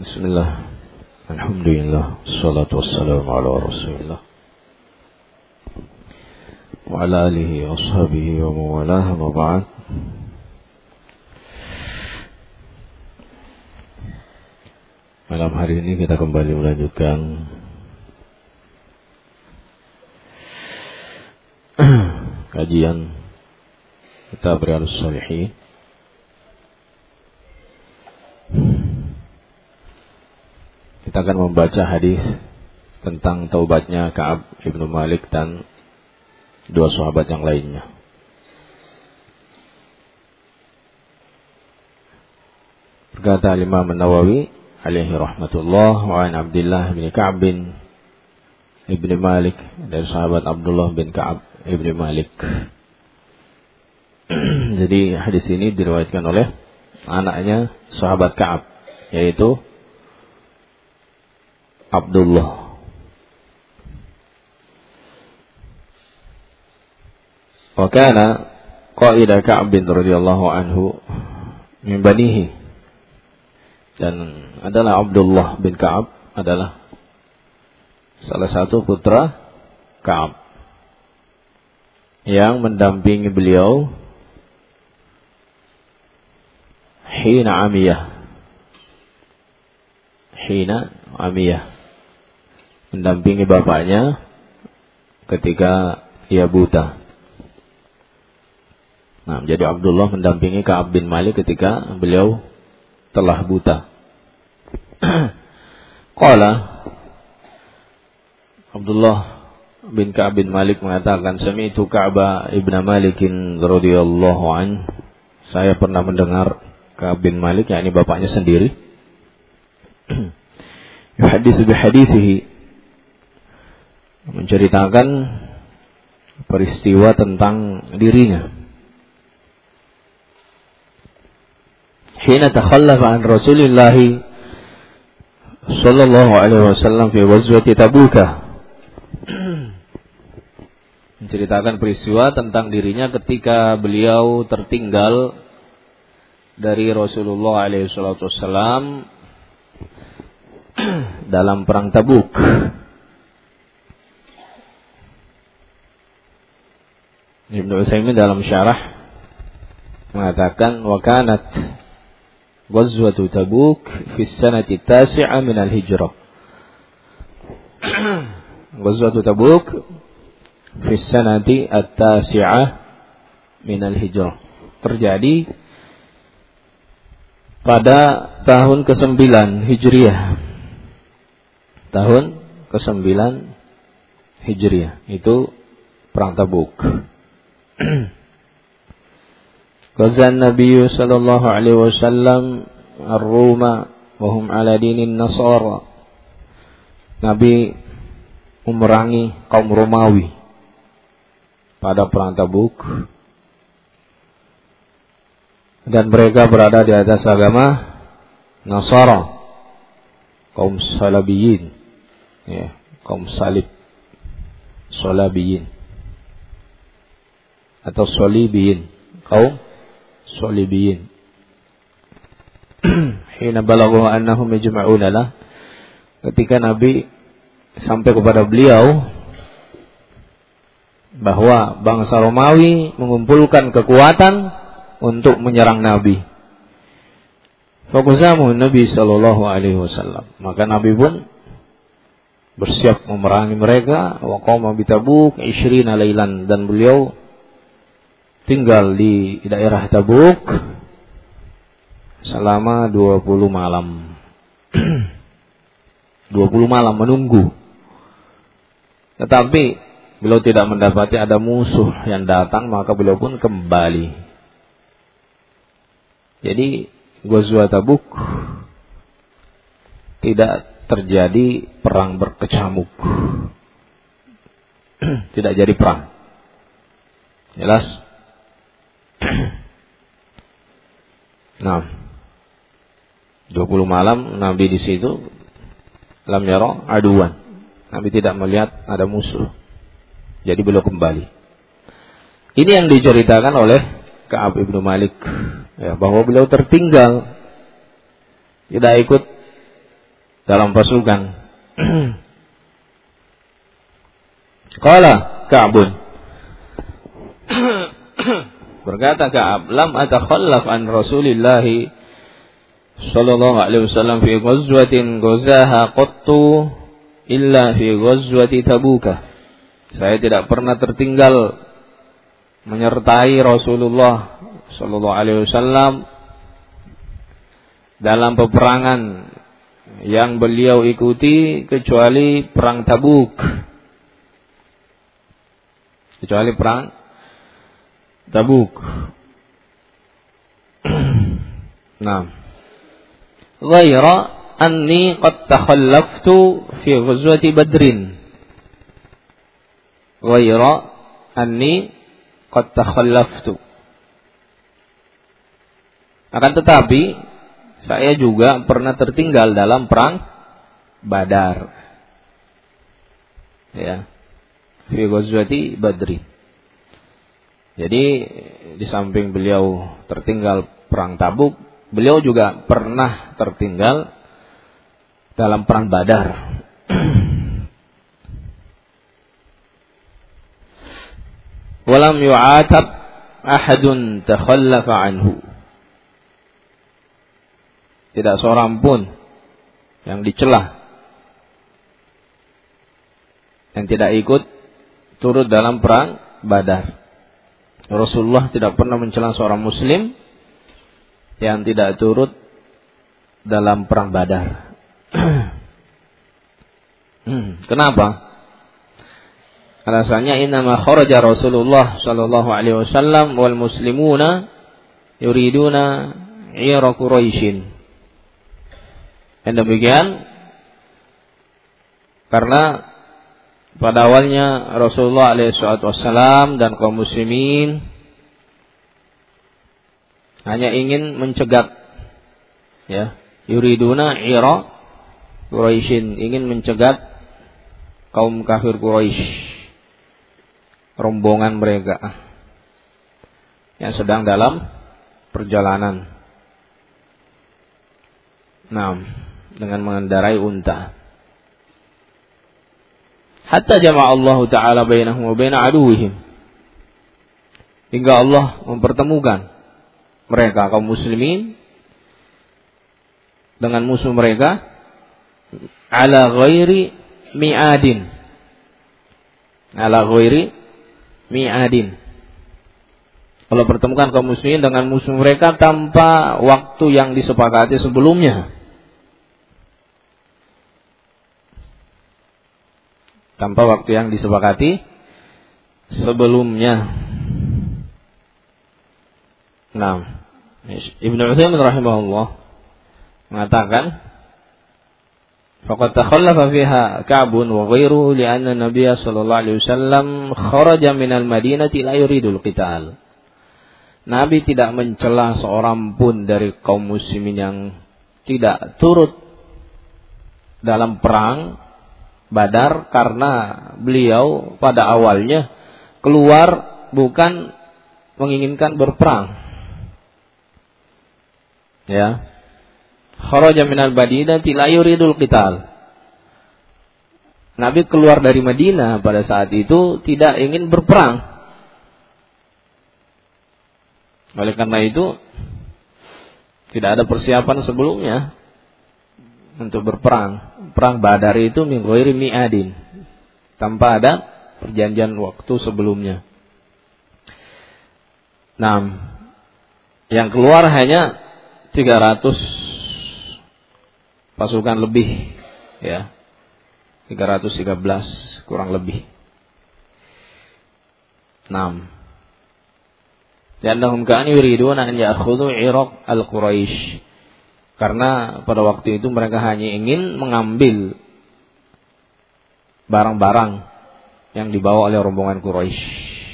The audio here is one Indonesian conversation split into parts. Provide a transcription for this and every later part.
Bismillah. Alhamdulillah. Assalatu wassalamu ala Rasulillah. Wa ala alihi wa ashabihi wa mawalah wa ba'd. Malam hari ini kita kembali melanjutkan kajian kitab Riyadhus Shalihin. Kita akan membaca hadis tentang taubatnya Ka'ab ibnu Malik dan dua sahabat yang lainnya. Berkata Imam An-Nawawi alaihi rahmatullah, wa an Abdullah bin Ka'ab bin ibnu Malik, dari sahabat Abdullah bin Ka'ab ibnu Malik. Jadi hadis ini diriwayatkan oleh anaknya sahabat Ka'ab, yaitu Abdullah. Wa kana qaida Ka'ab bin radhiyallahu anhu min banihi, dan adalah Abdullah bin Ka'ab adalah salah satu putra Ka'ab yang mendampingi beliau hina amiyah, mendampingi bapaknya ketika ia buta. Nah, jadi Abdullah mendampingi Ka'ab bin Malik ketika beliau telah buta. Qala, Abdullah bin Ka'ab bin Malik mengatakan, sami'tu Ka'ab ibn Malik radhiyallahu anhu, saya pernah mendengar Ka'ab bin Malik, yakni bapaknya sendiri, yuhaditsu bihadithihi, menceritakan peristiwa tentang dirinya. Hina takhallafa an Rasulillah sallallahu alaihi wasallam fi ghazwati Tabuk. Menceritakan peristiwa tentang dirinya ketika beliau tertinggal dari Rasulullah alaihi wasallam dalam perang Tabuk. Ibnu Utsaimin dalam syarah mengatakan, wa kanat ghazwatu Tabuk fi sanati tasi'ah min al-hijrah. Ghazwatu Tabuk fi sanati at-tasi'ah min al-hijrah terjadi pada tahun ke-9 Hijriah. Tahun ke-9 Hijriah itu perang Tabuk. Ghazan Nabi sallallahu alaihi wasallam ar-Ruma wa hum ala dinin Nasara. Nabi memerangi kaum Romawi pada perang Tabuk, dan mereka berada di atas agama Nasara, kaum Salabiyin, ya, kaum salib, Salabiyin atau Solibiyin, kaum Solibiyin. Hina balaghu annahum yajma'una lah, ketika Nabi sampai kepada beliau bahwa bangsa Romawi mengumpulkan kekuatan untuk menyerang Nabi. Faquzamu Nabi sallallahu alaihi wasallam, maka Nabi pun bersiap memerangi mereka. Wa qama bi Tabuk 20 lailan, dan beliau tinggal di daerah Tabuk selama 20 malam. 20 malam menunggu. Tetapi beliau tidak mendapati ada musuh yang datang, maka beliau pun kembali. Jadi Ghazwat Tabuk tidak terjadi perang berkecamuk. Tidak jadi perang. Jelas? Nah, 20 malam Nabi di situ, lam yara aduan. Nabi tidak melihat ada musuh. Jadi beliau kembali. Ini yang diceritakan oleh Ka'ab ibnu Malik, ya, bahwa beliau tertinggal, tidak ikut dalam pasukan. Qala Ka'bun, berkata Ka'ab, lam atakhallaf an Rasulillah sallallahu alaihi wasallam fi ghazwatin ghazaha qattu illa fi ghazwati Tabuk. Saya tidak pernah tertinggal menyertai Rasulullah sallallahu alaihi wasallam dalam peperangan yang beliau ikuti kecuali perang Tabuk. Kecuali perang Tabuk. Nah, ghaira anni qad takhallaftu fi ghazwati Badrin. Ghaira anni qad takhallaftu. Akan tetapi saya juga pernah tertinggal dalam perang Badar. Ya. Fi ghazwati Badri. Jadi di samping beliau tertinggal perang Tabuk, beliau juga pernah tertinggal dalam perang Badar. Walam yu'atab ahadun takhallafa anhu. Tidak seorang pun yang dicela, yang tidak ikut turut dalam perang Badar. Rasulullah tidak pernah mencela seorang muslim yang tidak turut dalam perang Badar. Kenapa? Alasannya innama kharaja Rasulullah sallallahu alaihi wasallam wal muslimuna yuriduna 'ira Quraisyin. Dan demikian karena pada awalnya Rasulullah SAW dan kaum muslimin hanya ingin mencegat, ya, yuriduna 'ira Quraisyin, ingin mencegat kaum kafir Quraisy, rombongan mereka yang sedang dalam perjalanan. Nah, dengan mengendarai unta. Hatta jama'a Allah Ta'ala bainahum wa baina aduwwihim. Hingga Allah mempertemukan mereka kaum muslimin dengan musuh mereka ala ghairi mi'adin. Ala ghairi mi'adin. Allah pertemukan kaum muslimin dengan musuh mereka tanpa waktu yang disepakati sebelumnya. Tanpa waktu yang disepakati sebelumnya. Nah, Ibnu Utsaimin rahimahullah mengatakan, faqad takhallafa fiha Ka'bun wa ghairuhu li'anna Nabiy sallallahu alaihi wasallam kharaja minal Madinati la yuridul qital. Nabi tidak mencela seorang pun dari kaum muslimin yang tidak turut dalam perang Badar karena beliau pada awalnya keluar bukan menginginkan berperang. Ya. Kharaja minal Madinati la yuridul qital. Nabi keluar dari Madinah pada saat itu tidak ingin berperang. Oleh karena itu tidak ada persiapan sebelumnya untuk berperang. Perang Badar itu min ghairi mi'adin, tanpa ada perjanjian waktu sebelumnya. Nah, yang keluar hanya 300 pasukan lebih, ya. 313 kurang lebih. 6. Li'annahum kanu yuriduna an ya'khudhu 'iraq al-Quraisy. Karena pada waktu itu mereka hanya ingin mengambil barang-barang yang dibawa oleh rombongan Quraisy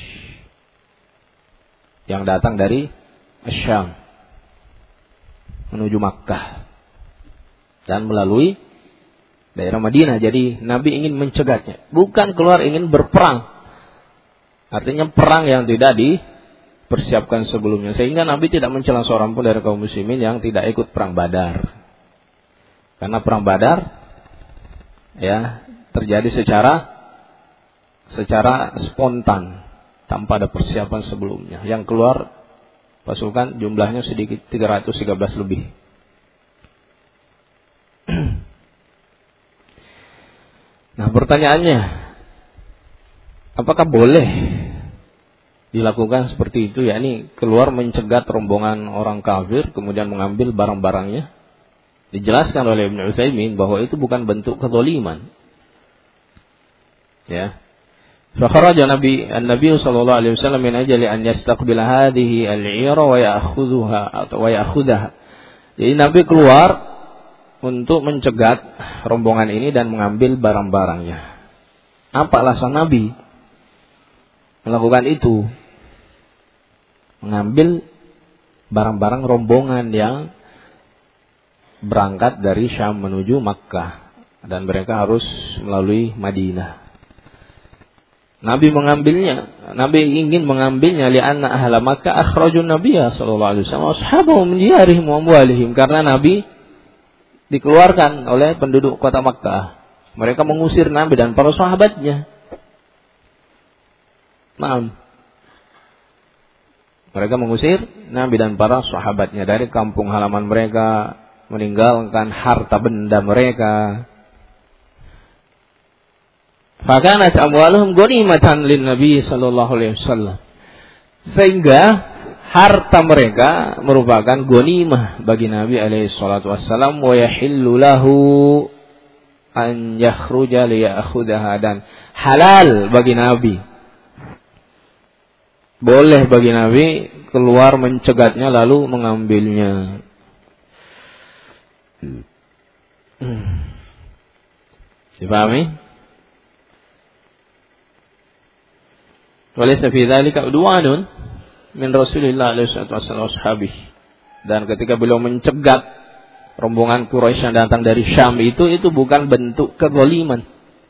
yang datang dari Syam menuju Makkah dan melalui daerah Madinah. Jadi Nabi ingin mencegatnya, bukan keluar ingin berperang. Artinya perang yang tidak dipersiapkan sebelumnya, sehingga Nabi tidak mencela seorang pun dari kaum muslimin yang tidak ikut perang Badar. Karena perang Badar ya, terjadi secara spontan tanpa ada persiapan sebelumnya. Yang keluar pasukan jumlahnya sedikit, 313 lebih. Nah, pertanyaannya, apakah boleh dilakukan seperti itu, yakni keluar mencegat rombongan orang kafir kemudian mengambil barang-barangnya? Dijelaskan oleh Ibnu Utsaimin bahwa itu bukan bentuk kezaliman. Ya. Fakharaja Nabi sallallahu alaihi wasallam min ajli an yastaqbila hadhihi al-'ira wa ya'khudha. Jadi Nabi keluar untuk mencegat rombongan ini dan mengambil barang-barangnya. Apa alasan Nabi melakukan itu? Mengambil barang-barang rombongan yang berangkat dari Syam menuju Makkah dan mereka harus melalui Madinah. Nabi ingin mengambilnya li'anna ahla Makkah akhrajun Nabiyya sallallahu alaihi wasallam ashabahu min diyarihim wa amwalihim, karena Nabi dikeluarkan oleh penduduk kota Makkah. Mereka mengusir Nabi dan para sahabatnya. Mereka mengusir Nabi dan para sahabatnya dari kampung halaman mereka, meninggalkan harta benda mereka. Fakanat amwaluhum ghanimatan lin Nabi sallallahu alaihi wasallam. Sehingga harta mereka merupakan ghanimah bagi Nabi alaihi salatu wassalam, wa yahillu lahu an yakhruja li ya'khudhaha, dan halal bagi Nabi, boleh bagi Nabi keluar mencegatnya lalu mengambilnya. Dipahami? Walaysa fi dzalika udwanun min Rasulillah alaihi wasallam ashabihi. Dan ketika beliau mencegat rombongan Quraisy yang datang dari Syam itu bukan bentuk kezaliman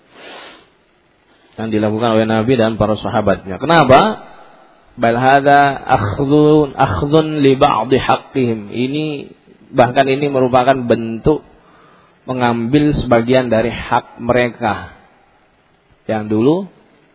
yang dilakukan oleh Nabi dan para sahabatnya. Kenapa? Bal hadza akhdhun li ba'dhi haqqihim. Ini merupakan bentuk mengambil sebagian dari hak mereka yang dulu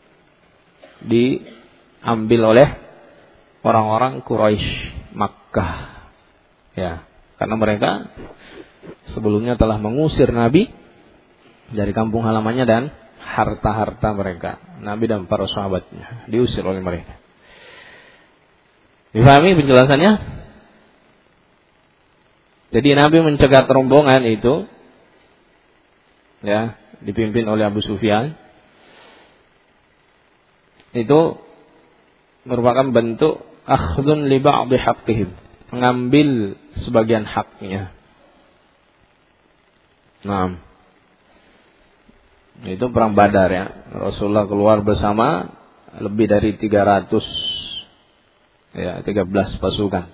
diambil oleh orang-orang Quraisy Makkah. Ya, karena mereka sebelumnya telah mengusir Nabi dari kampung halamannya dan harta-harta mereka. Nabi dan para sahabatnya diusir oleh mereka. Difahami penjelasannya? Jadi Nabi mencegat rombongan itu, ya, dipimpin oleh Abu Sufyan. Itu merupakan bentuk akhdun li ba'dhi haqqihim, mengambil sebagian haknya. Nah, itu perang Badar, ya. Rasulullah keluar bersama lebih dari 13 pasukan.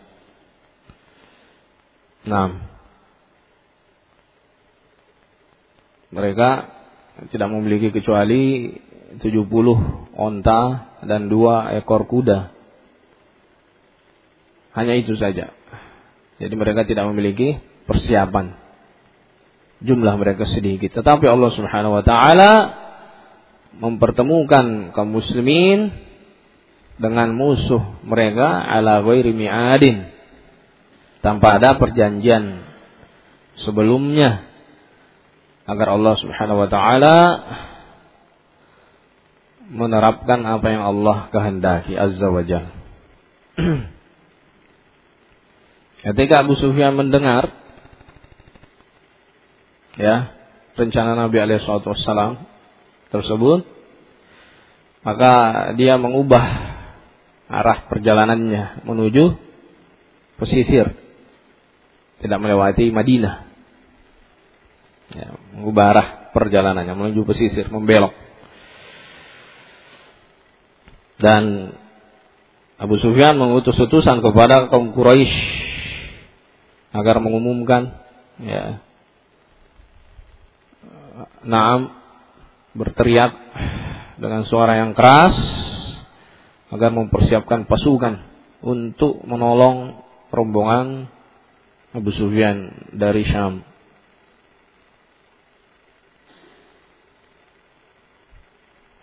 Nah, mereka tidak memiliki kecuali 70 onta dan 2 ekor kuda. Hanya itu saja. Jadi mereka tidak memiliki persiapan. Jumlah mereka sedikit. Tetapi Allah Subhanahu wa taala mempertemukan kaum muslimin dengan musuh mereka ala ghairi mi'adin, tanpa ada perjanjian sebelumnya, agar Allah Subhanahu wa taala menerapkan apa yang Allah kehendaki azza wa jalla. Ketika Abu Sufyan mendengar, ya, rencana Nabi alaihi wasallam tersebut, maka dia mengubah arah perjalanannya menuju pesisir, tidak melewati Madinah. Ya, mengubah arah perjalanannya menuju pesisir, membelok. Dan Abu Sufyan mengutus utusan kepada kaum Quraisy agar mengumumkan, ya, Naam, berteriak dengan suara yang keras agar mempersiapkan pasukan untuk menolong rombongan Abu Sufyan dari Syam.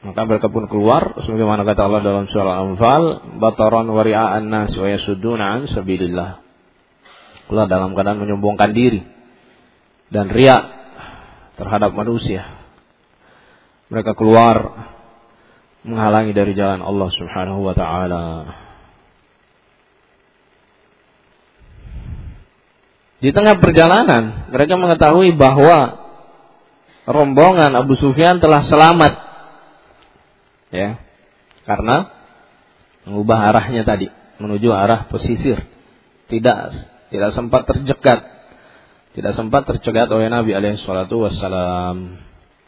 Maka mereka pun keluar sebagaimana kata Allah dalam surah Al-Anfal, bataran wa ria'an nas wa yasudduna an sabilillah. Keluar dalam keadaan menyombongkan diri dan riya terhadap manusia. Mereka keluar menghalangi dari jalan Allah Subhanahu wa taala. Di tengah perjalanan mereka mengetahui bahwa rombongan Abu Sufyan telah selamat. Ya. Karena mengubah arahnya tadi menuju arah pesisir. Tidak sempat tercegat. Tidak sempat tercegat oleh Nabi alaihi salatu wassalam.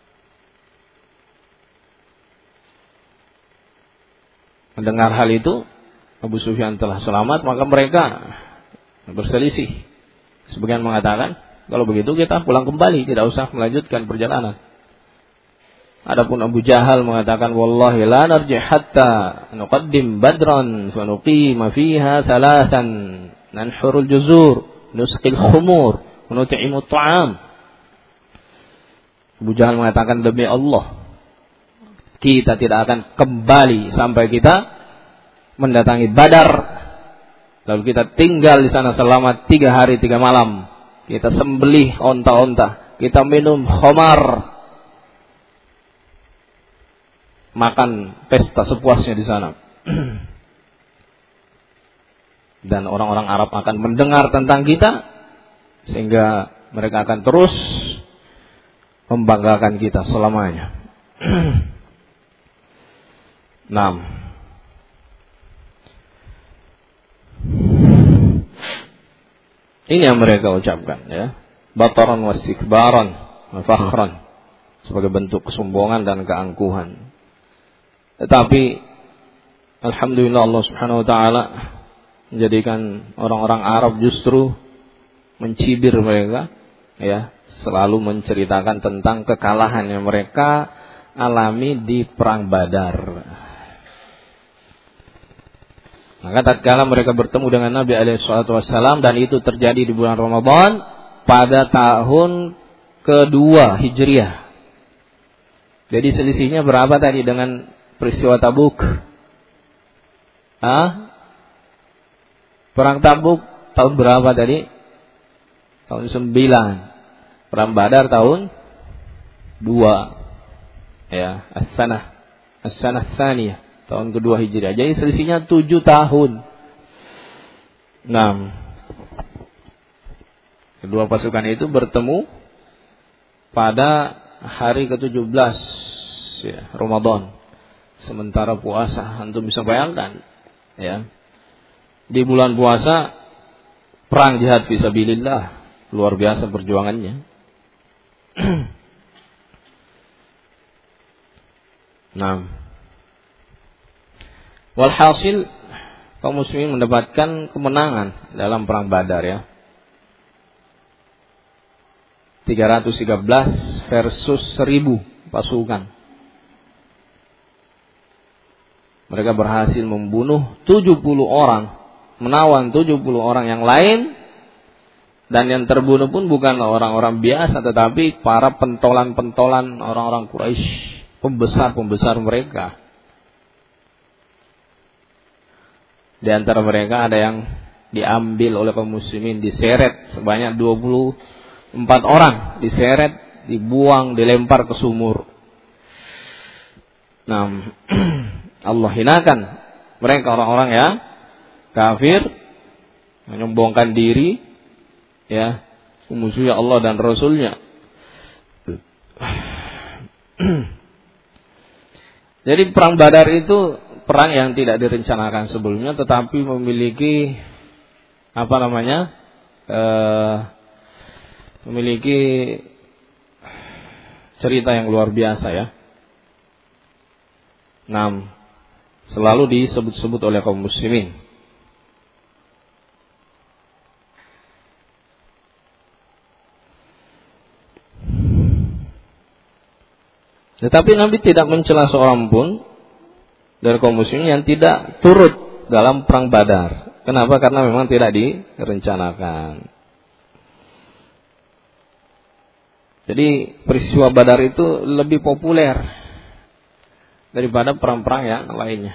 Mendengar hal itu, Abu Sufyan telah selamat, maka mereka berselisih. Sebagian mengatakan, kalau begitu kita pulang kembali, tidak usah melanjutkan perjalanan. Adapun Abu Jahal mengatakan, wallahi la narji hatta nuqaddim badran fa nuqima fiha thalathan nanhurul juzur nusqil khumur nut'imu ta'am. Abu Jahal mengatakan, demi Allah, kita tidak akan kembali sampai kita mendatangi Badar. Lalu kita tinggal di sana selama 3 hari 3 malam. Kita sembelih onta-onta. Kita minum khamar. Makan pesta sepuasnya di sana. Dan orang-orang Arab akan mendengar tentang kita. Sehingga mereka akan terus membanggakan kita selamanya. 6. Ini yang mereka ucapkan, ya. Bataran wasikbaran wa fakhran, sebagai bentuk kesombongan dan keangkuhan. Tetapi alhamdulillah Allah Subhanahu wa taala menjadikan orang-orang Arab justru mencibir mereka, ya, selalu menceritakan tentang kekalahan yang mereka alami di perang Badar. Maka tatkala mereka bertemu dengan Nabi alaihi salatu wassalam, dan itu terjadi di bulan Ramadan pada tahun kedua Hijriah. Jadi selisihnya berapa tadi dengan peristiwa Tabuk? Perang Tabuk tahun berapa tadi? Tahun 9. Perang Badar tahun 2. Ya, as-sanah tsaniyah, tahun kedua Hijriah. Jadi selisihnya 7 tahun. Kedua pasukan itu bertemu pada hari ke-17 ya, Ramadan. Sementara puasa, antum bisa bayangkan, ya. Di bulan puasa perang jihad fisabilillah, luar biasa perjuangannya. Walhasil kaum muslimin mendapatkan kemenangan dalam perang Badar, ya. 313 versus 1000 pasukan. Mereka berhasil membunuh 70 orang, menawan 70 orang yang lain, dan yang terbunuh pun bukan orang-orang biasa, tetapi para pentolan-pentolan orang-orang Quraisy, pembesar-pembesar mereka. Di antara mereka ada yang diambil oleh kaum muslimin, diseret sebanyak 24 orang, diseret, dibuang, dilempar ke sumur. Allah hinakan mereka, orang-orang yang kafir, menyombongkan diri, ya, memusuhi Allah dan Rasulnya. Jadi perang Badar itu perang yang tidak direncanakan sebelumnya, tetapi memiliki memiliki cerita yang luar biasa, ya. Selalu disebut-sebut oleh kaum muslimin. Tetapi Nabi tidak mencela seorang pun dari kaum muslimin yang tidak turut dalam perang Badar. Kenapa? Karena memang tidak direncanakan. Jadi peristiwa Badar itu lebih populer daripada perang-perang yang lainnya.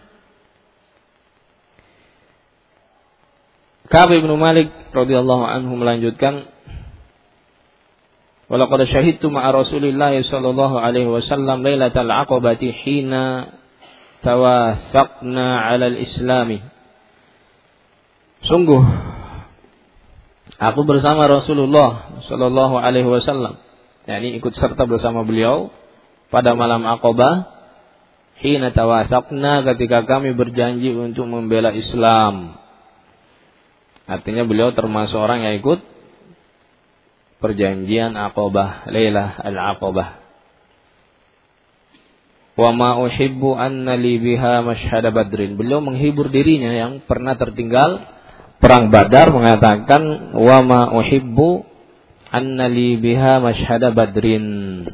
Ka'ab bin Malik radhiyallahu anhu melanjutkan, "Walaqad syahidtu ma'a Rasulillah sallallahu alaihi wasallam lailatal aqabati hina tawathaqna 'ala al-islami." Sungguh aku bersama Rasulullah sallallahu alaihi wasallam, yakni ikut serta bersama beliau pada malam Aqabah, hina tawathaqna, ketika kami berjanji untuk membela Islam. Artinya beliau termasuk orang yang ikut perjanjian Aqabah, Lailah al-Aqabah. Wa ma uhibbu anna li biha mashhada badrin. Beliau menghibur dirinya yang pernah tertinggal perang Badar, mengatakan wa ma uhibbu anna li biha mashhada badrin.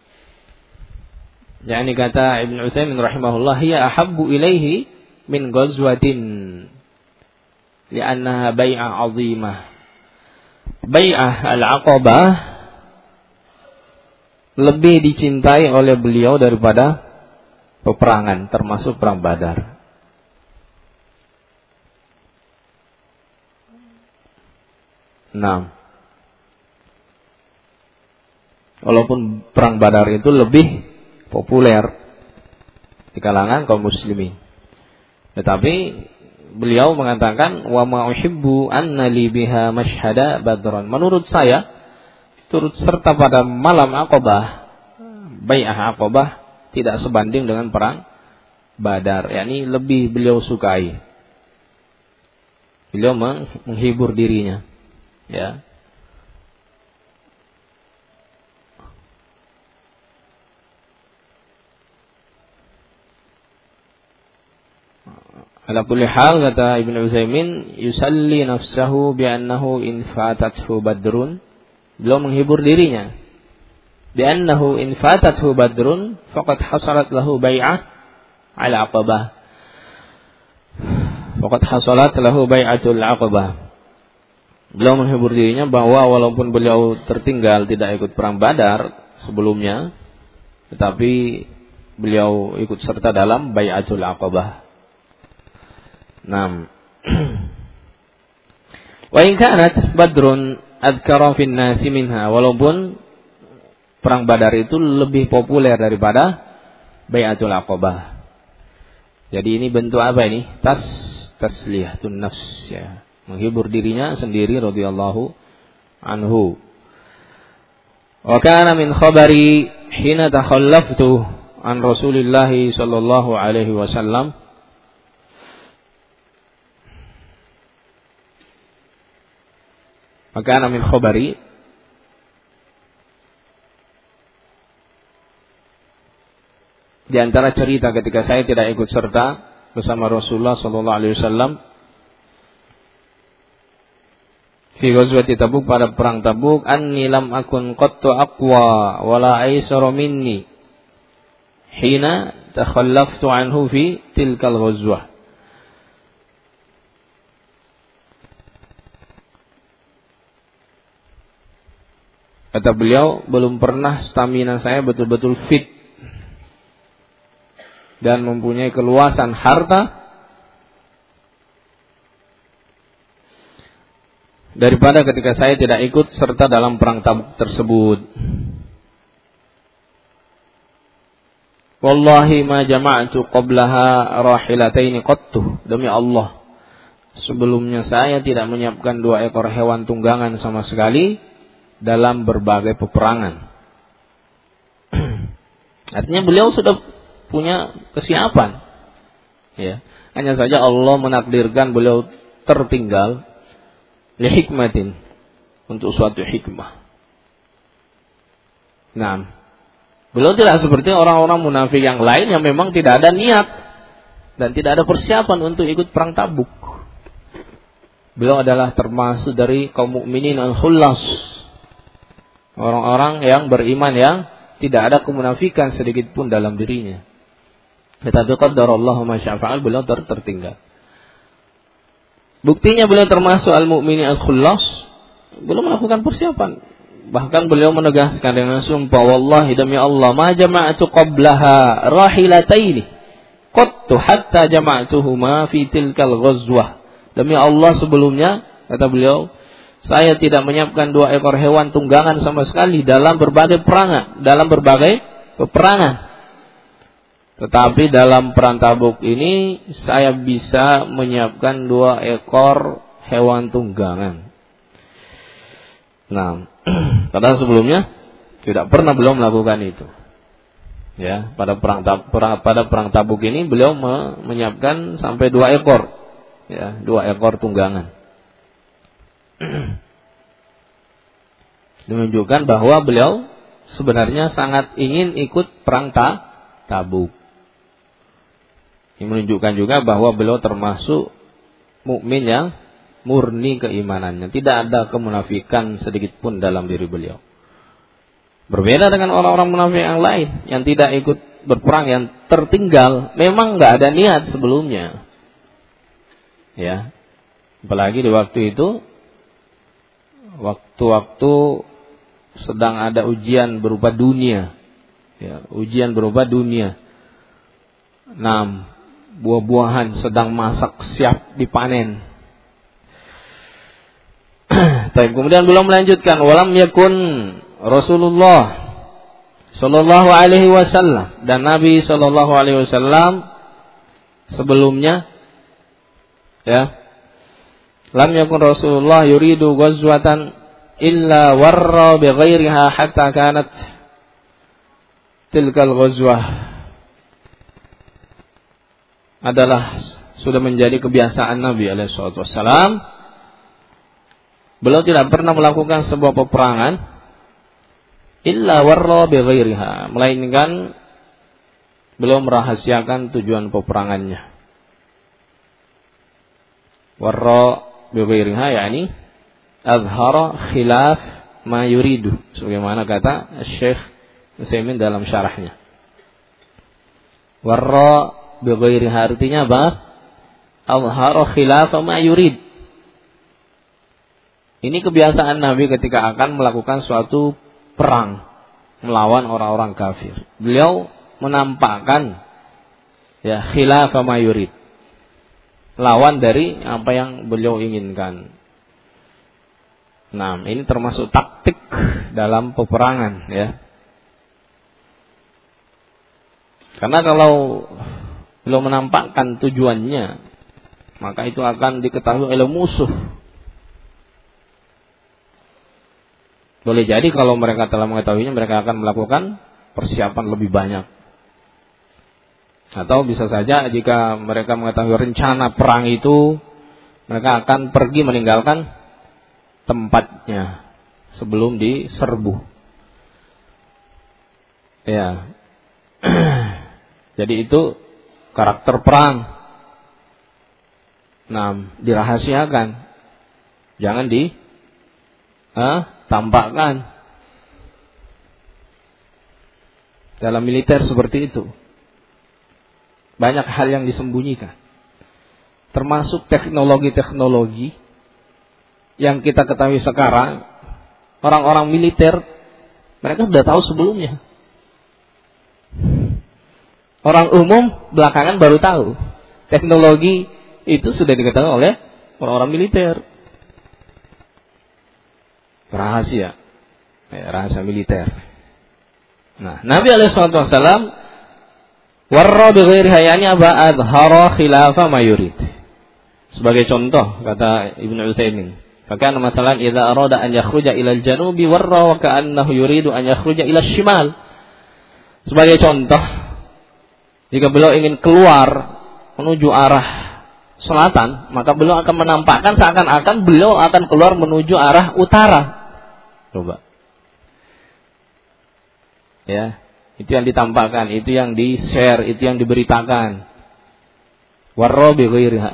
Yani kata Ibnu Utsaimin rahimahullah, hiya ahabbu ilaihi min ghazwatin li'annaha bai'ah 'azimah. Bai'ah al-Aqabah lebih dicintai oleh beliau daripada peperangan, termasuk perang Badar. Nah, walaupun perang Badar itu lebih populer di kalangan kaum muslimin, tetapi beliau mengatakan wa ma uhibbu anna li biha mashhada badran. Menurut saya, turut serta pada malam Aqabah, bai'ah Aqabah tidak sebanding dengan perang Badar, yakni lebih beliau sukai. Beliau menghibur dirinya, ya. Ala kulli hal, kata Ibnu Utsaimin, yusalli nafsahu bi annahu in fatathu badrun. Beliau menghibur dirinya bi annahu in fatathu badrun faqad hasalat lahu bai'ah ala Aqabah. Faqad hasalat lahu bai'atul Aqabah. Beliau menghibur dirinya bahwa walaupun beliau tertinggal tidak ikut perang Badar sebelumnya, tetapi beliau ikut serta dalam bai'atul Aqabah. Naam. Wa in kanat Badrun adkara fin nasi minha, walaupun perang Badar itu lebih populer daripada Bai'atul Aqabah. Jadi ini bentuk apa ini? Tasliyatun nafs, ya. Menghibur dirinya sendiri radhiyallahu anhu. Wa kana min khabari hina takhallaftu an Rasulillah sallallahu alaihi wasallam. Maka min khabari, di antara cerita ketika saya tidak ikut serta bersama Rasulullah sallallahu alaihi wasallam fi ghazwati Tabuk, pada perang Tabuk, anni lam akun qattu aqwa wala aisara minni hina takhallaftu anhu fi tilkal ghazwah. Kata beliau, belum pernah stamina saya betul-betul fit dan mempunyai keluasan harta daripada ketika saya tidak ikut serta dalam perang Tabuk tersebut. Wallahi ma jama'tu qablaha rahilataini qattu. Demi Allah, sebelumnya saya tidak menyiapkan 2 ekor hewan tunggangan sama sekali dalam berbagai peperangan. Artinya beliau sudah punya kesiapan, ya. Hanya saja Allah menakdirkan beliau tertinggal li hikmatin, untuk suatu hikmah. Nah, beliau tidak seperti orang-orang munafik yang lain yang memang tidak ada niat dan tidak ada persiapan untuk ikut perang Tabuk. Beliau adalah termasuk dari kaum mukminin al-khullas, orang-orang yang beriman yang tidak ada kemunafikan sedikit pun dalam dirinya. Tetapi qadarallahu ma syaa fa'al, beliau tertinggal. Buktinya beliau termasuk al-mu'minin al-khullas, belum melakukan persiapan. Bahkan beliau menegaskan dengan sumpah, wallahi demi Allah, ma jama'tu qablaha rahilataini qattu hatta jama'tuhuma fi tilkal ghazwah. Demi Allah, sebelumnya, kata beliau, saya tidak menyiapkan 2 ekor hewan tunggangan sama sekali dalam berbagai peperangan. Tetapi dalam perang Tabuk ini saya bisa menyiapkan 2 ekor hewan tunggangan. Nah, padahal sebelumnya tidak pernah beliau melakukan itu. Ya, pada perang Tabuk ini beliau menyiapkan sampai 2 ekor. Ya, 2 ekor tunggangan. Menunjukkan bahwa beliau sebenarnya sangat ingin ikut perang Tabuk. Ini menunjukkan juga bahwa beliau termasuk mukmin yang murni keimanannya, tidak ada kemunafikan sedikit pun dalam diri beliau. Berbeda dengan orang-orang munafik yang lain yang tidak ikut berperang, yang tertinggal, memang nggak ada niat sebelumnya. Ya, apalagi di waktu itu, waktu sedang ada ujian berupa dunia, ya, ujian berupa dunia. Nah, buah-buahan sedang masak siap dipanen. Kemudian beliau melanjutkan, walam yakun Rasulullah sallallahu alaihi wasallam, dan Nabi sallallahu alaihi wasallam sebelumnya, ya, lam yakun Rasulullah yuridu ghazwatan illa warra bi ghairiha hatta kanat tilkal ghazwah, adalah sudah menjadi kebiasaan Nabi alaihi wasallam. Beliau tidak pernah melakukan sebuah peperangan illa warra bi ghairiha, melainkan beliau merahasiakan tujuan peperangannya. Warra bi ghairiha yakni azhara khilaf ma yuridu, sebagaimana kata Syekh Utsaimin dalam syarahnya. Warra bi ghairiha artinya apa? Azhara khilaf ma yurid. Ini kebiasaan Nabi ketika akan melakukan suatu perang melawan orang-orang kafir. Beliau menampakkan, ya, khilaf ma yurid, lawan dari apa yang beliau inginkan. Nah, ini termasuk taktik dalam peperangan, ya. Karena kalau beliau menampakkan tujuannya, maka itu akan diketahui oleh musuh. Boleh jadi kalau mereka telah mengetahuinya, mereka akan melakukan persiapan lebih banyak. Atau bisa saja jika mereka mengetahui rencana perang itu, mereka akan pergi meninggalkan tempatnya sebelum diserbu. Ya. Jadi itu karakter perang. Nah, dirahasiakan. Jangan tampakkan. Dalam militer seperti itu banyak hal yang disembunyikan, termasuk teknologi-teknologi yang kita ketahui sekarang. Orang-orang militer mereka sudah tahu sebelumnya. Orang umum belakangan baru tahu. Teknologi itu sudah diketahui oleh orang-orang militer. Rahasia, rahasia militer. Nah, Nabi SAW warra bi ghairi hayani aba adhara khilafa ma yurid. Sebagai contoh kata Ibnu Utsaimin, fakana mathalan idza arada an yakhruja ila al-janubi warra wa ka'annahu yuridu an yakhruja ila al-shimal. Sebagai contoh, jika beliau ingin keluar menuju arah selatan, maka beliau akan menampakkan seakan-akan beliau akan keluar menuju arah utara. Coba. Ya, itu yang ditampakkan, itu yang di-share, itu yang diberitakan. Warra bi ghairiha.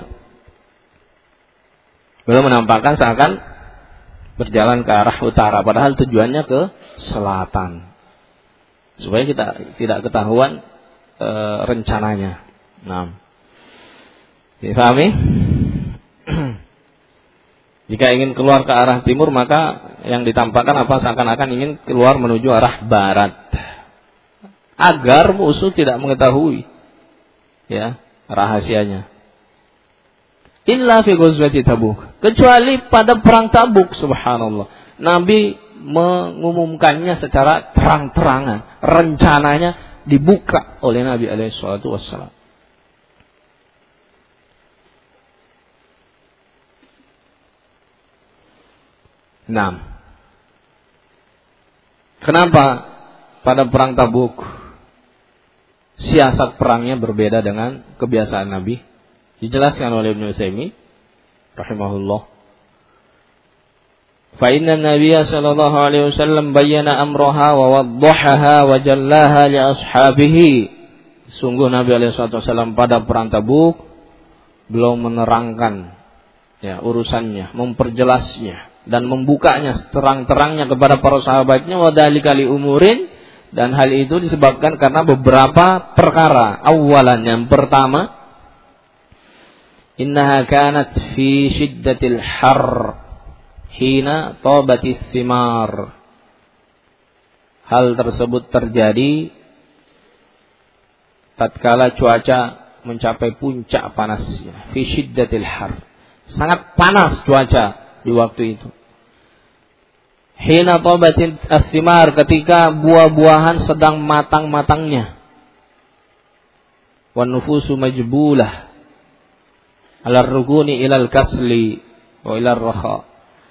Beliau menampakkan seakan berjalan ke arah utara, padahal tujuannya ke selatan. Supaya kita tidak ketahuan rencananya. Nah. Dipahami? Jika ingin keluar ke arah timur, maka yang ditampakkan apa? Seakan-akan ingin keluar menuju arah barat, agar musuh tidak mengetahui ya rahasianya. Illa fi ghazwati Tabuk, kecuali pada perang Tabuk, subhanallah, Nabi mengumumkannya secara terang-terangan, rencananya dibuka oleh Nabi alaihi salatu wassalam. Nah, kenapa pada perang Tabuk siasat perangnya berbeda dengan kebiasaan Nabi? Dijelaskan oleh Ibnu Utsaimin rahimahullah. Fa inna Nabiyya sallallahu alaihi wasallam bayyana amraha wa waddahaha wa jallaha li ashabihi. Sungguh Nabi alaihi wasallam pada perang Tabuk belum menerangkan ya urusannya, memperjelasnya dan membukanya seterang-terangnya kepada para sahabatnya, wa dzalika li umurin, dan hal itu disebabkan karena beberapa perkara. Awalan, yang pertama, innaha kanat fi syiddatil har hina tabatis thimar. Hal tersebut terjadi tatkala cuaca mencapai puncak panasnya. Fi syiddatil har, sangat panas cuaca di waktu itu. Hina tabatin as-thimar, ketika buah-buahan sedang matang-matangnya. Wan nufusu majbulah ala rukuni ilal kasli wa ilal raha.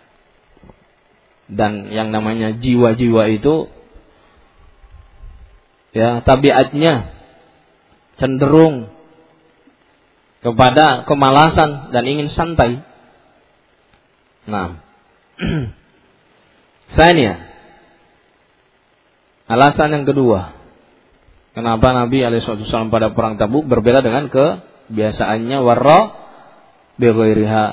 Dan yang namanya jiwa-jiwa itu ya tabiatnya cenderung kepada kemalasan dan ingin santai. Nah, Tsaniya, alasan yang kedua, kenapa Nabi alaihissalam pada perang Tabuk berbeda dengan kebiasaannya, warra bi ghairiha.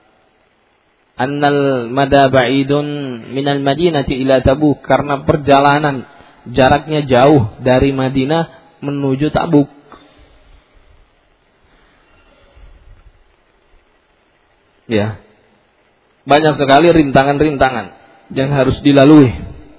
Annal mada ba'idun minal madinati ila Tabuk, karena perjalanan jaraknya jauh dari Madinah menuju Tabuk. Ya. Banyak sekali rintangan-rintangan yang harus dilalui.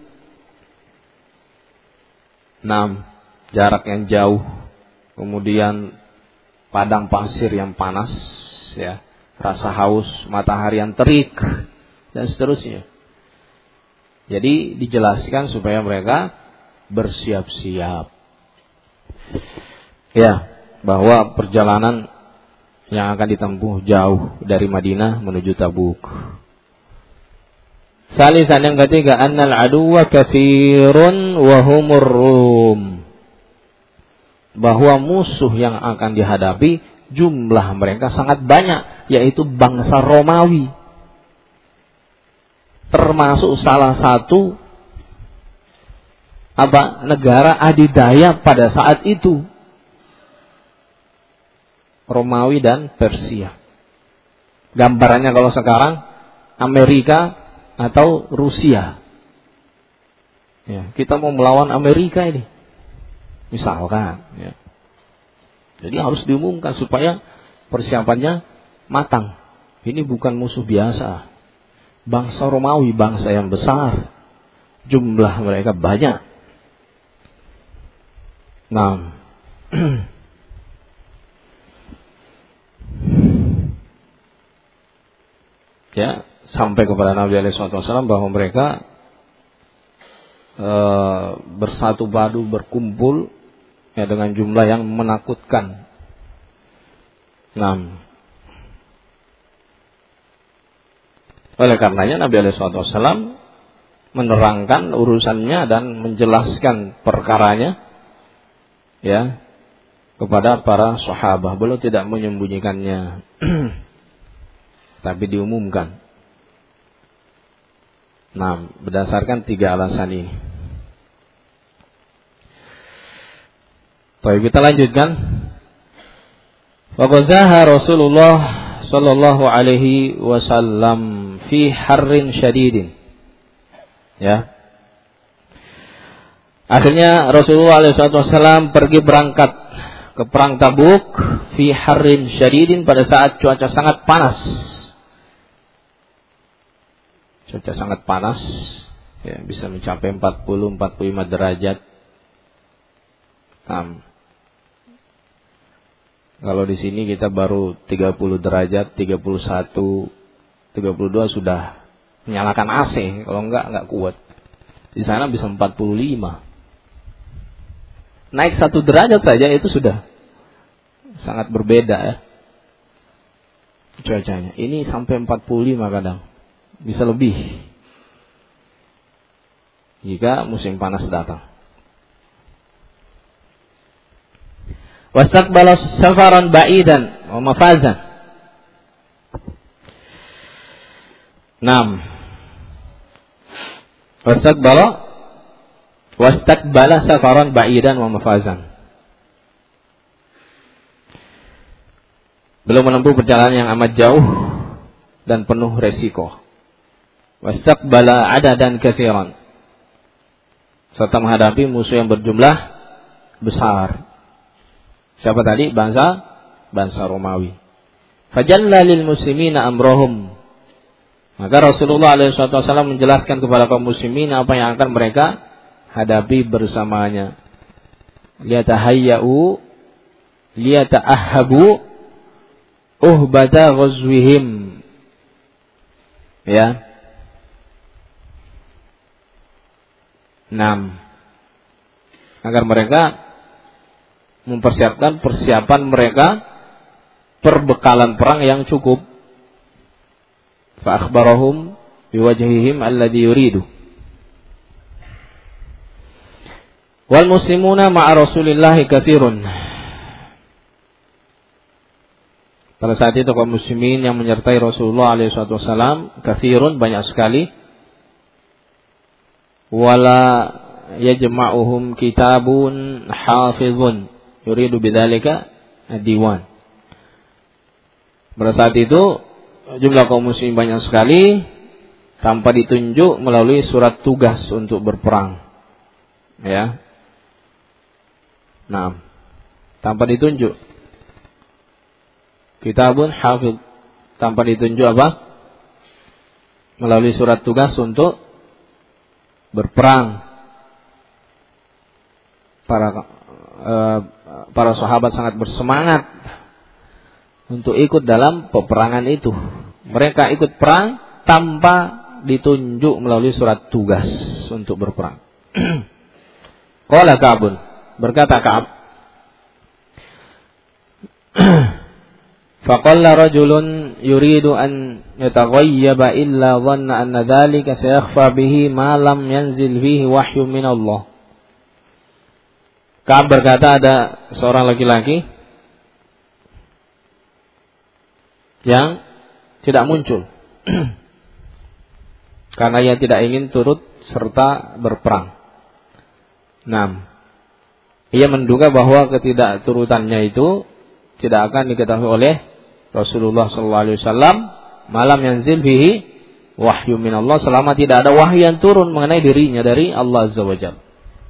6. Jarak yang jauh, kemudian padang pasir yang panas, ya, rasa haus, matahari yang terik, dan seterusnya. Jadi dijelaskan supaya mereka bersiap-siap. Ya, bahwa perjalanan yang akan ditempuh jauh dari Madinah menuju Tabuk. Salisan, yang ketiga, annal aduwa katsirun wa humur rum, bahwa musuh yang akan dihadapi jumlah mereka sangat banyak, yaitu bangsa Romawi, termasuk salah satu negara adidaya pada saat itu, Romawi dan Persia. Gambarannya kalau sekarang Amerika atau Rusia. Ya, kita mau melawan Amerika ini, misalkan. Ya. Jadi harus diumumkan supaya persiapannya matang. Ini bukan musuh biasa. Bangsa Romawi, bangsa yang besar. Jumlah mereka banyak. Nah, ya, sampai kepada Nabi SAW bahwa mereka bersatu padu, berkumpul ya, dengan jumlah yang menakutkan. Nah, oleh karenanya Nabi SAW menerangkan urusannya dan menjelaskan perkaranya ya kepada para sahabat. Beliau tidak menyembunyikannya, tapi diumumkan. Nah, berdasarkan 3 alasan ini. Baik, kita lanjutkan. Wa ghazaha Rasulullah sallallahu alaihi wasallam fi harrin syadidin. Ya. Akhirnya Rasulullah SAW pergi berangkat ke perang Tabuk fi harrin syadidin, pada saat cuaca sangat panas. cuaca sangat panas, ya, bisa mencapai 40-45 derajat. Kalau di sini kita baru 30 derajat, 31, 32 sudah menyalakan AC, kalau enggak kuat. Di sana bisa 45. Naik 1 derajat saja itu sudah sangat berbeda ya cuacanya. Ini sampai 45 kadang, bisa lebih jika musim panas datang. Wastaqbala safaran ba'idan wa mafazan. 6. Wastaqbala safaran ba'idan wa mafazan. Belum menempuh perjalanan yang amat jauh dan penuh resiko. Wastaqbala adadan katsiran. Serta menghadapi musuh yang berjumlah besar. Siapa tadi? Bangsa Romawi. Fajalla lil muslimina amrohum. Maka Rasulullah SAW menjelaskan kepada kaum muslimin apa yang akan mereka hadapi bersamanya. Liyata'ahabu uhbata ghazwihim. Ya. 6. Agar mereka mempersiapkan persiapan mereka perbekalan perang yang cukup. Fa akhbarahum biwajhihim alladhi yuridu. Wal muslimuna ma'a Rasulillahi katsirun. Pada saat itu kaum muslimin yang menyertai Rasulullah SAW katsirun, banyak sekali. Wala yajma'uhum kitabun hafizun yuridu bidzalika ad-diwan. Pada saat itu jumlah kaum muslimin banyak sekali tanpa ditunjuk melalui surat tugas untuk berperang. Ya. Nah, tanpa ditunjuk. Kitabun hafiz, tanpa ditunjuk apa? Melalui surat tugas untuk berperang. Para sahabat sangat bersemangat untuk ikut dalam peperangan itu. Mereka ikut perang tanpa ditunjuk melalui surat tugas untuk berperang. Qala Ka'bun, berkata Ka'ab, faqalla rajulun yuridu an yataghayyaba illa dhanna anna dhalika sayakhfa bihi ma lam yanzil fihi wahyu min Allah. Ka'ab berkata, ada seorang laki-laki yang tidak muncul karena ia tidak ingin turut serta berperang. 6. Ia menduga bahwa ketidakturutannya itu tidak akan diketahui oleh Rasulullah SAW malam yanzil fihi wahyu min Allah, selama tidak ada wahyu yang turun mengenai dirinya dari Allah Azza wa Jalla.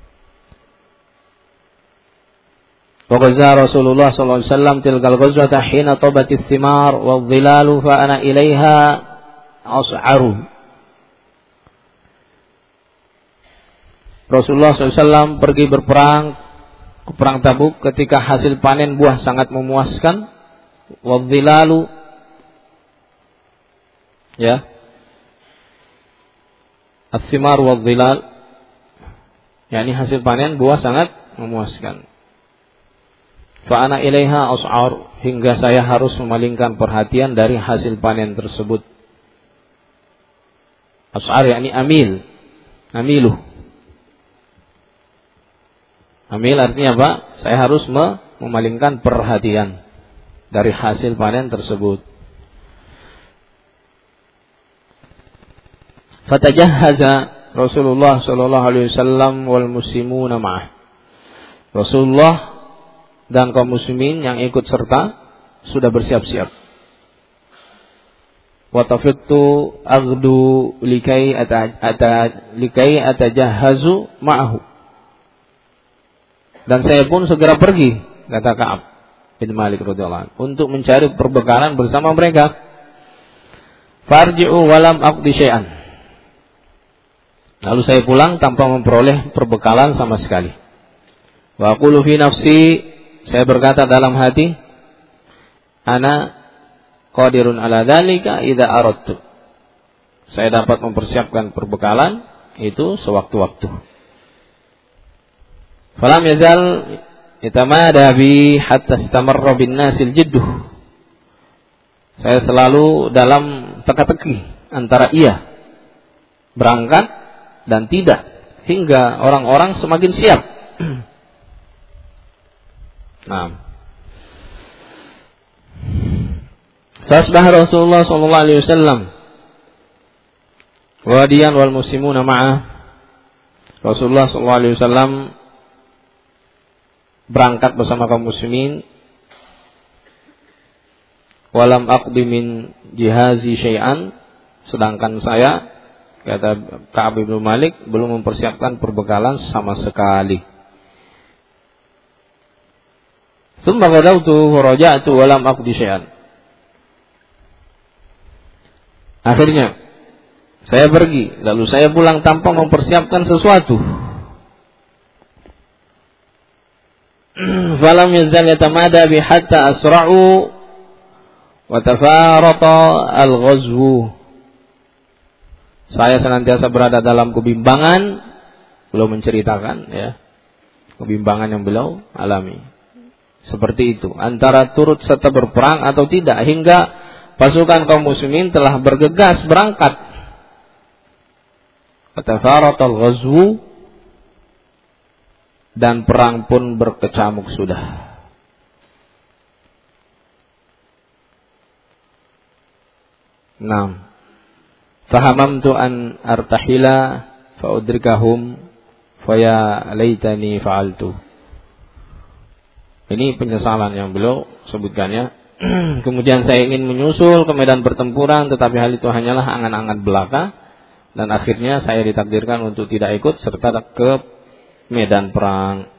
Wa ghaza Rasulullah sallallahu alaihi wasallam tilkal ghazwata hina tabatis thimar wa dhilalu fa ana ilaiha as'aru. Rasulullah SAW pergi berperang ke perang Tabuk ketika hasil panen buah sangat memuaskan. Wa dhilalu, ya, as-thimar wa dhilal, yakni hasil panen buah sangat memuaskan. Fa ana ilaiha as'ar, hingga saya harus memalingkan perhatian dari hasil panen tersebut. As'ar yakni amiluh. Amil artinya apa? Saya harus memalingkan perhatian dari hasil panen tersebut. Fatajahhaza Rasulullah sallallahu alaihi wasallam wal muslimuna ma'ah. Rasulullah dan kaum muslimin yang ikut serta sudah bersiap-siap. Wa tafittu aghdu likai atajahhazu ma'ahu. Dan saya pun segera pergi, kata Ka'ab bin Malik radhiyallahu anhu, untuk mencari perbekalan bersama mereka. Farji'u walam aqdi syai'an. Lalu saya pulang tanpa memperoleh perbekalan sama sekali. Wa aqulu fi nafsi, saya berkata dalam hati, ana qadirun ala dzalika idza aradtu. Saya dapat mempersiapkan perbekalan itu sewaktu-waktu. Falam yazal yatamada bi hatta istamarra bin nasil jidduh. Saya selalu dalam teka-teki antara iya berangkat dan tidak, hingga orang-orang semakin siap. Nah, fasbah Rasulullah sallallahu alaihi wasallam wadiyan wal muslimuna ma'ah. Rasulullah sallallahu alaihi wasallam berangkat bersama kaum muslimin. Walam aqdi min jihazi syai'an, sedangkan saya, kata Ka'ab bin Malik, belum mempersiapkan perbekalan sama sekali. Tsumma ghadawtu wa raja'tu wa lam aqdi syai'an. Akhirnya saya pergi, lalu saya pulang tanpa mempersiapkan sesuatu. Falam yazal yatamada bi hatta asra'u wa tafarata al-ghazwu. Saya senantiasa berada dalam kebimbangan, belum menceritakan ya kebimbangan yang beliau alami. Seperti itu, antara turut serta berperang atau tidak, hingga pasukan kaum muslimin telah bergegas berangkat. Tafaratul ghazwu, dan perang pun berkecamuk sudah. Naam. Fahamamtu an artahila fa udrikahum fa ya laitani fa'altu. Ini penyesalan yang beliau sebutkannya. Kemudian saya ingin menyusul ke medan pertempuran, tetapi hal itu hanyalah angan-angan belaka, dan akhirnya saya ditakdirkan untuk tidak ikut serta ke medan perang.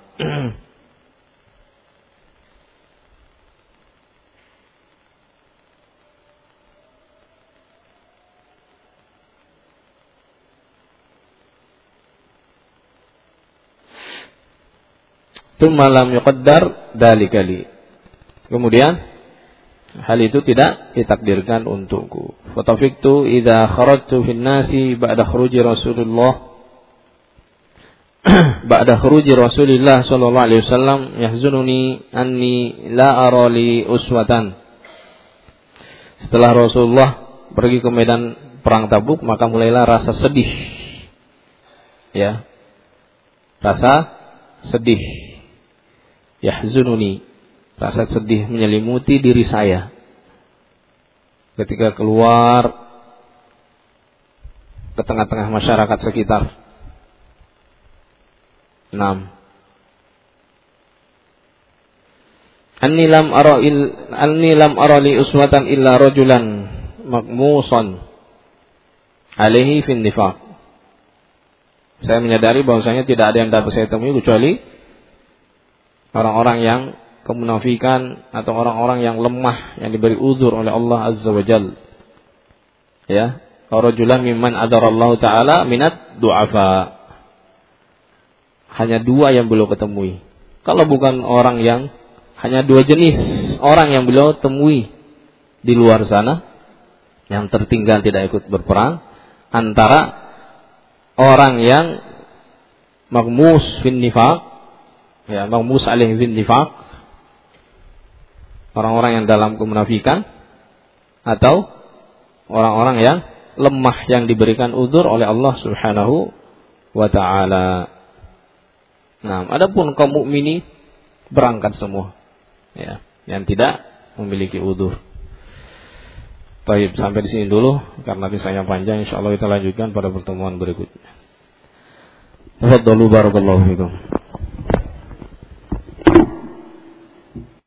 Tsumma lam yuqaddar dzalika li. Kemudian hal itu tidak ditakdirkan untukku. Fatafiktu idza kharajtu fin nasi ba'da khuruji Rasulullah sallallahu alaihi wasallam yahzununi anni la ara li uswatan. Setelah Rasulullah pergi ke medan perang Tabuk, maka mulailah rasa sedih. Ya. Rasa sedih. Yahzununi, rasa sedih menyelimuti diri saya ketika keluar ke tengah-tengah masyarakat sekitar. 6. Anni lam ara li uswatan illa rajulan maqmusan alaihi fin nifaq. Saya menyadari bahwasanya tidak ada yang dapat saya temui kecuali orang-orang yang kemunafikan atau orang-orang yang lemah, yang diberi uzur oleh Allah Azza wa Jalla. Ya, rajulan mimman adarallahu taala minat du'afa. Hanya 2 yang beliau ketemui. Kalau bukan orang yang, hanya 2 jenis orang yang beliau temui di luar sana, yang tertinggal tidak ikut berperang, antara orang yang maghmus fin nifaq, ya, maghmus alaihi bin nifaq, orang-orang yang dalam kemunafikan, atau orang-orang yang lemah yang diberikan uzur oleh Allah Subhanahu wa taala. Nah, adapun kaum mukminin berangkat semua, ya, yang tidak memiliki uzur. Baik, sampai di sini dulu karena kisahnya panjang, insyaallah kita lanjutkan pada pertemuan berikutnya. Tafadhalu barakallahu fikum.